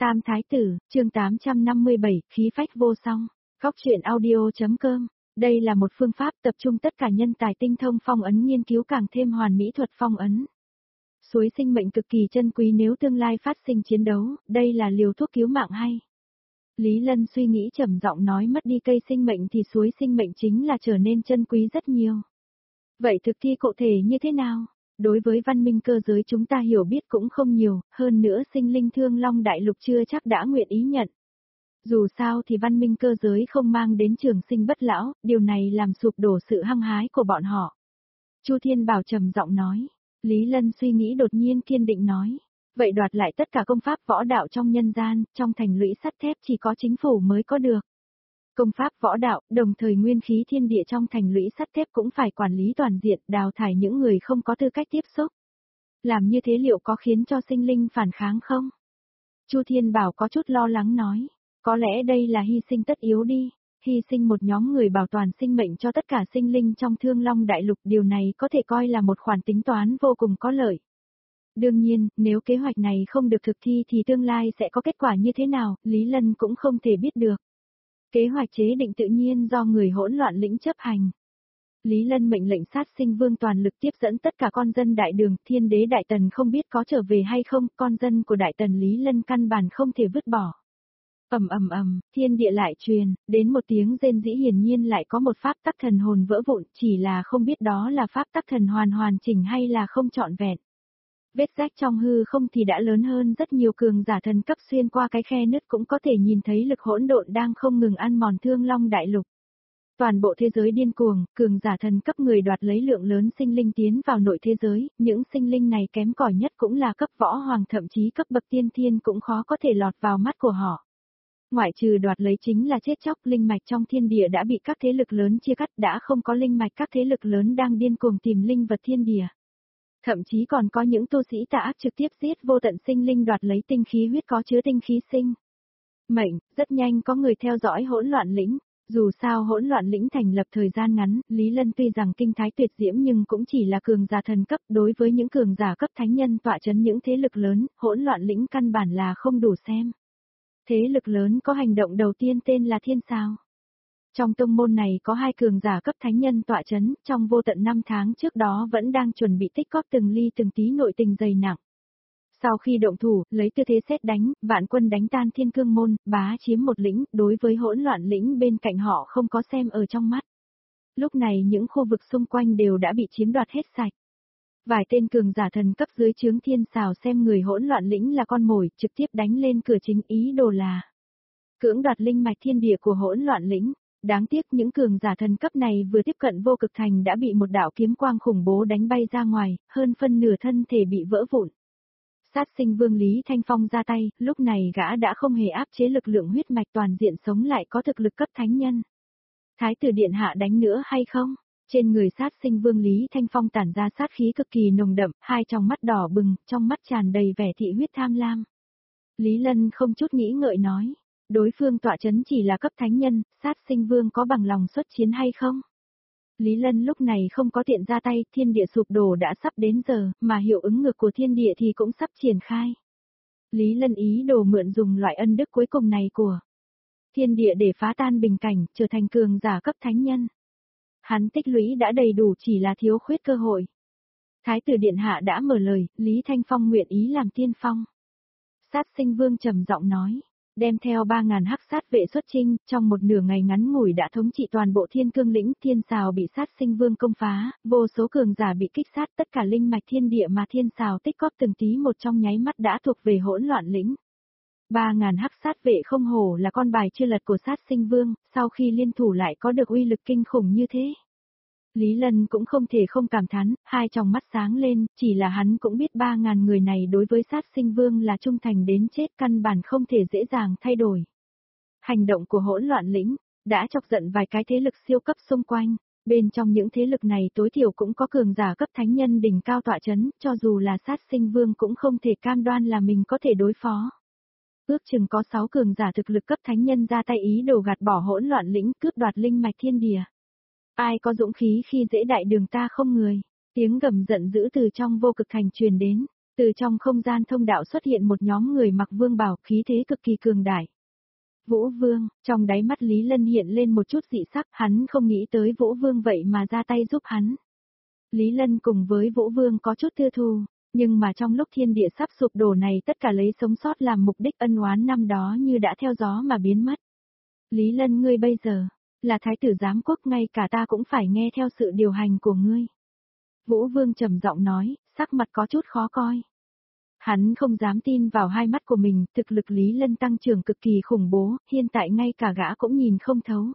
Tam Thái Tử, chương 857, khí phách vô song. Góc truyện audio.com. Đây là một phương pháp tập trung tất cả nhân tài tinh thông phong ấn nghiên cứu càng thêm hoàn mỹ thuật phong ấn. Suối sinh mệnh cực kỳ chân quý nếu tương lai phát sinh chiến đấu, đây là liều thuốc cứu mạng hay. Lý Lân suy nghĩ trầm giọng nói mất đi cây sinh mệnh thì suối sinh mệnh chính là trở nên chân quý rất nhiều. Vậy thực thi cụ thể như thế nào? Đối với văn minh cơ giới chúng ta hiểu biết cũng không nhiều, hơn nữa sinh linh Thương Long Đại Lục chưa chắc đã nguyện ý nhận. Dù sao thì văn minh cơ giới không mang đến trường sinh bất lão, điều này làm sụp đổ sự hăng hái của bọn họ. Chu Thiên Bảo trầm giọng nói. Lý Lân suy nghĩ đột nhiên kiên định nói. Vậy đoạt lại tất cả công pháp võ đạo trong nhân gian, trong thành lũy sắt thép chỉ có chính phủ mới có được. Công pháp võ đạo, đồng thời nguyên khí thiên địa trong thành lũy sắt thép cũng phải quản lý toàn diện, đào thải những người không có tư cách tiếp xúc. Làm như thế liệu có khiến cho sinh linh phản kháng không? Chu Thiên Bảo có chút lo lắng nói, có lẽ đây là hy sinh tất yếu đi, hy sinh một nhóm người bảo toàn sinh mệnh cho tất cả sinh linh trong Thương Long Đại Lục, điều này có thể coi là một khoản tính toán vô cùng có lợi. Đương nhiên, nếu kế hoạch này không được thực thi thì tương lai sẽ có kết quả như thế nào, Lý Lân cũng không thể biết được. Kế hoạch chế định tự nhiên do người hỗn loạn lĩnh chấp hành. Lý Lân mệnh lệnh Sát Sinh Vương toàn lực tiếp dẫn tất cả con dân Đại Đường, Thiên Đế Đại Tần không biết có trở về hay không, con dân của Đại Tần Lý Lân căn bản không thể vứt bỏ. Thiên địa lại truyền, đến một tiếng rên rỉ hiển nhiên lại có một pháp tắc thần hồn vỡ vụn, chỉ là không biết đó là pháp tắc thần hoàn chỉnh hay là không trọn vẹn. Vết rách trong hư không thì đã lớn hơn rất nhiều, cường giả thần cấp xuyên qua cái khe nứt cũng có thể nhìn thấy lực hỗn độn đang không ngừng ăn mòn Thương Long Đại Lục. Toàn bộ thế giới điên cuồng, cường giả thần cấp người đoạt lấy lượng lớn sinh linh tiến vào nội thế giới, những sinh linh này kém cỏi nhất cũng là cấp võ hoàng, thậm chí cấp bậc tiên thiên cũng khó có thể lọt vào mắt của họ. Ngoại trừ đoạt lấy chính là chết chóc, linh mạch trong thiên địa đã bị các thế lực lớn chia cắt, đã không có linh mạch, các thế lực lớn đang điên cuồng tìm linh vật thiên địa. Thậm chí còn có những tu sĩ tà ác trực tiếp giết vô tận sinh linh đoạt lấy tinh khí huyết có chứa tinh khí sinh mệnh. Rất nhanh có người theo dõi hỗn loạn lĩnh. Dù sao hỗn loạn lĩnh thành lập thời gian ngắn, Lý Lân tuy rằng kinh thái tuyệt diễm nhưng cũng chỉ là cường giả thần cấp, đối với những cường giả cấp thánh nhân tọa chấn những thế lực lớn, hỗn loạn lĩnh căn bản là không đủ xem. Thế lực lớn có hành động đầu tiên tên là Thiên Sao. Trong tông môn này có hai cường giả cấp thánh nhân tọa chấn, trong vô tận 5 tháng trước đó vẫn đang chuẩn bị tích góp từng ly từng tí nội tình dày nặng. Sau khi động thủ, lấy tư thế sét đánh, vạn quân đánh tan Thiên Cương môn, bá chiếm một lĩnh, đối với hỗn loạn lĩnh bên cạnh họ không có xem ở trong mắt. Lúc này những khu vực xung quanh đều đã bị chiếm đoạt hết sạch. Vài tên cường giả thần cấp dưới trướng Thiên Sào xem người hỗn loạn lĩnh là con mồi, trực tiếp đánh lên cửa chính, ý đồ là cưỡng đoạt linh mạch thiên địa của hỗn loạn lĩnh. Đáng tiếc những cường giả thần cấp này vừa tiếp cận vô cực thành đã bị một đạo kiếm quang khủng bố đánh bay ra ngoài, hơn phân nửa thân thể bị vỡ vụn. Sát Sinh Vương Lý Thanh Phong ra tay, lúc này gã đã không hề áp chế lực lượng huyết mạch toàn diện, sống lại có thực lực cấp thánh nhân. Thái tử điện hạ đánh nữa hay không? Trên người Sát Sinh Vương Lý Thanh Phong tản ra sát khí cực kỳ nồng đậm, hai tròng mắt đỏ bừng, trong mắt tràn đầy vẻ thị huyết tham lam. Lý Lân không chút nghĩ ngợi nói. Đối phương tọa chấn chỉ là cấp thánh nhân, Sát Sinh Vương có bằng lòng xuất chiến hay không? Lý Lân lúc này không có tiện ra tay, thiên địa sụp đổ đã sắp đến giờ, mà hiệu ứng ngược của thiên địa thì cũng sắp triển khai. Lý Lân ý đồ mượn dùng loại ân đức cuối cùng này của thiên địa để phá tan bình cảnh, trở thành cường giả cấp thánh nhân. Hắn tích lũy đã đầy đủ, chỉ là thiếu khuyết cơ hội. Thái tử điện hạ đã mở lời, Lý Thanh Phong nguyện ý làm tiên phong. Sát Sinh Vương trầm giọng nói. Đem theo 3.000 hắc sát vệ xuất chinh, trong một nửa ngày ngắn ngủi đã thống trị toàn bộ Thiên Cương lĩnh. Thiên Sào bị Sát Sinh Vương công phá, vô số cường giả bị kích sát, tất cả linh mạch thiên địa mà Thiên Sào tích góp từng tí một trong nháy mắt đã thuộc về hỗn loạn lĩnh. 3.000 hắc sát vệ không hổ là con bài chưa lật của Sát Sinh Vương, sau khi liên thủ lại có được uy lực kinh khủng như thế. Lý Lân cũng không thể không cảm thán, hai tròng mắt sáng lên, chỉ là hắn cũng biết 3.000 người này đối với Sát Sinh Vương là trung thành đến chết, căn bản không thể dễ dàng thay đổi. Hành động của hỗn loạn lĩnh đã chọc giận vài cái thế lực siêu cấp xung quanh, bên trong những thế lực này tối thiểu cũng có cường giả cấp thánh nhân đỉnh cao tọa chấn, cho dù là Sát Sinh Vương cũng không thể cam đoan là mình có thể đối phó. Ước chừng có 6 cường giả thực lực cấp thánh nhân ra tay ý đồ gạt bỏ hỗn loạn lĩnh, cướp đoạt linh mạch thiên địa. Ai có dũng khí khi dễ Đại Đường ta không người? Tiếng gầm giận dữ từ trong vô cực thành truyền đến. Từ trong không gian thông đạo xuất hiện một nhóm người mặc vương bào, khí thế cực kỳ cường đại. Vũ Vương, trong đáy mắt Lý Lân hiện lên một chút dị sắc, hắn không nghĩ tới Vũ Vương vậy mà ra tay giúp hắn. Lý Lân cùng với Vũ Vương có chút tư thù, nhưng mà trong lúc thiên địa sắp sụp đổ này tất cả lấy sống sót làm mục đích, ân oán năm đó như đã theo gió mà biến mất. Lý Lân, ngươi bây giờ là thái tử giám quốc, ngay cả ta cũng phải nghe theo sự điều hành của ngươi. Vũ Vương trầm giọng nói, sắc mặt có chút khó coi. Hắn không dám tin vào hai mắt của mình, thực lực Lý Lân tăng trưởng cực kỳ khủng bố, hiện tại ngay cả gã cũng nhìn không thấu.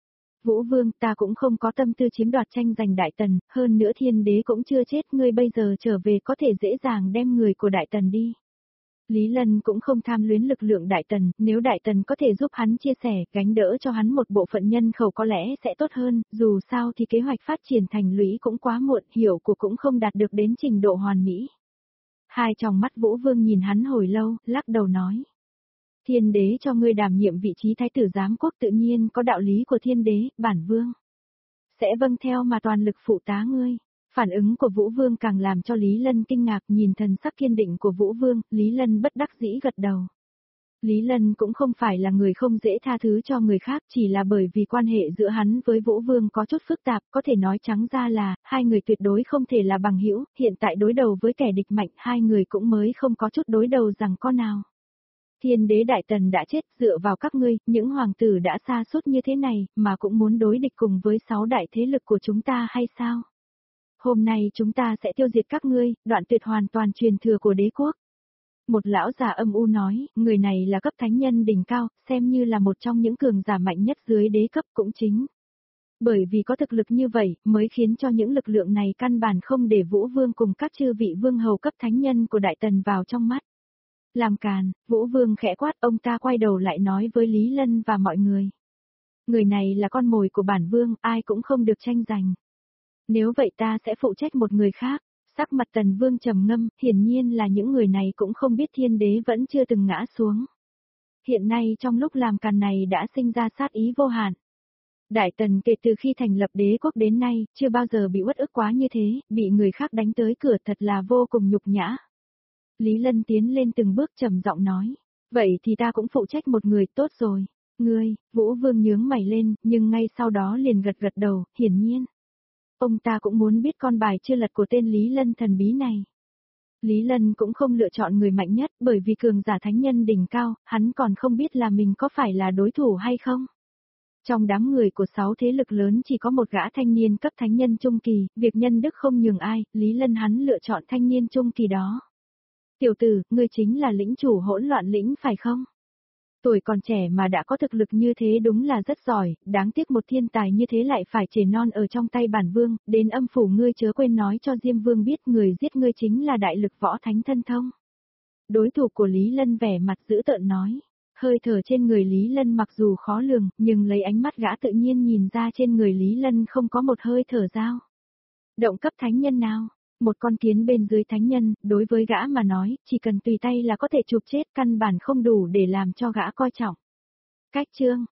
Vũ Vương, ta cũng không có tâm tư chiếm đoạt tranh giành Đại Tần, hơn nữa Thiên Đế cũng chưa chết, ngươi bây giờ trở về có thể dễ dàng đem người của Đại Tần đi. Lý Lân cũng không tham luyến lực lượng Đại Tần, nếu Đại Tần có thể giúp hắn chia sẻ, gánh đỡ cho hắn một bộ phận nhân khẩu có lẽ sẽ tốt hơn, dù sao thì kế hoạch phát triển thành lũy cũng quá muộn, hiểu của cũng không đạt được đến trình độ hoàn mỹ. Hai tròng mắt Vũ Vương nhìn hắn hồi lâu, lắc đầu nói. Thiên Đế cho ngươi đảm nhiệm vị trí thái tử giám quốc, tự nhiên có đạo lý của Thiên Đế, bản Vương sẽ vâng theo mà toàn lực phụ tá ngươi. Phản ứng của Vũ Vương càng làm cho Lý Lân kinh ngạc, nhìn thần sắc kiên định của Vũ Vương, Lý Lân bất đắc dĩ gật đầu. Lý Lân cũng không phải là người không dễ tha thứ cho người khác, chỉ là bởi vì quan hệ giữa hắn với Vũ Vương có chút phức tạp, có thể nói trắng ra là, hai người tuyệt đối không thể là bằng hữu, hiện tại đối đầu với kẻ địch mạnh, hai người cũng mới không có chút đối đầu rằng có nào. Thiên Đế Đại Tần đã chết, dựa vào các ngươi, những hoàng tử đã sa sút như thế này, mà cũng muốn đối địch cùng với 6 đại thế lực của chúng ta hay sao? Hôm nay chúng ta sẽ tiêu diệt các ngươi, đoạn tuyệt hoàn toàn truyền thừa của đế quốc. Một lão già âm u nói, người này là cấp thánh nhân đỉnh cao, xem như là một trong những cường giả mạnh nhất dưới đế cấp cũng chính. Bởi vì có thực lực như vậy, mới khiến cho những lực lượng này căn bản không để Vũ Vương cùng các chư vị vương hầu cấp thánh nhân của Đại Tần vào trong mắt. Làm càn, Vũ Vương khẽ quát, ông ta quay đầu lại nói với Lý Lân và mọi người. Người này là con mồi của bản Vương, ai cũng không được tranh giành. Nếu vậy ta sẽ phụ trách một người khác. Sắc mặt Tần Vương trầm ngâm, hiển nhiên là những người này cũng không biết Thiên Đế vẫn chưa từng ngã xuống. Hiện nay trong lúc làm càn này đã sinh ra sát ý vô hạn. Đại Tần kể từ khi thành lập đế quốc đến nay, chưa bao giờ bị uất ức quá như thế, bị người khác đánh tới cửa thật là vô cùng nhục nhã. Lý Lân tiến lên từng bước trầm giọng nói, vậy thì ta cũng phụ trách một người, tốt rồi. Ngươi, Vũ Vương nhướng mày lên, nhưng ngay sau đó liền gật gật đầu, hiển nhiên. Ông ta cũng muốn biết con bài chưa lật của tên Lý Lân thần bí này. Lý Lân cũng không lựa chọn người mạnh nhất, bởi vì cường giả thánh nhân đỉnh cao, hắn còn không biết là mình có phải là đối thủ hay không. Trong đám người của 6 thế lực lớn chỉ có một gã thanh niên cấp thánh nhân trung kỳ, việc nhân đức không nhường ai, Lý Lân hắn lựa chọn thanh niên trung kỳ đó. Tiểu tử, ngươi chính là lĩnh chủ hỗn loạn lĩnh phải không? Tuổi còn trẻ mà đã có thực lực như thế đúng là rất giỏi, đáng tiếc một thiên tài như thế lại phải trề non ở trong tay bản Vương, đến âm phủ ngươi chớ quên nói cho Diêm Vương biết người giết ngươi chính là đại lực võ thánh thân thông. Đối thủ của Lý Lân vẻ mặt dữ tợn nói, hơi thở trên người Lý Lân mặc dù khó lường, nhưng lấy ánh mắt gã tự nhiên nhìn ra trên người Lý Lân không có một hơi thở dao. Động cấp thánh nhân nào? Một con kiến bên dưới thánh nhân, đối với gã mà nói, chỉ cần tùy tay là có thể chụp chết, căn bản không đủ để làm cho gã coi trọng. Cách chương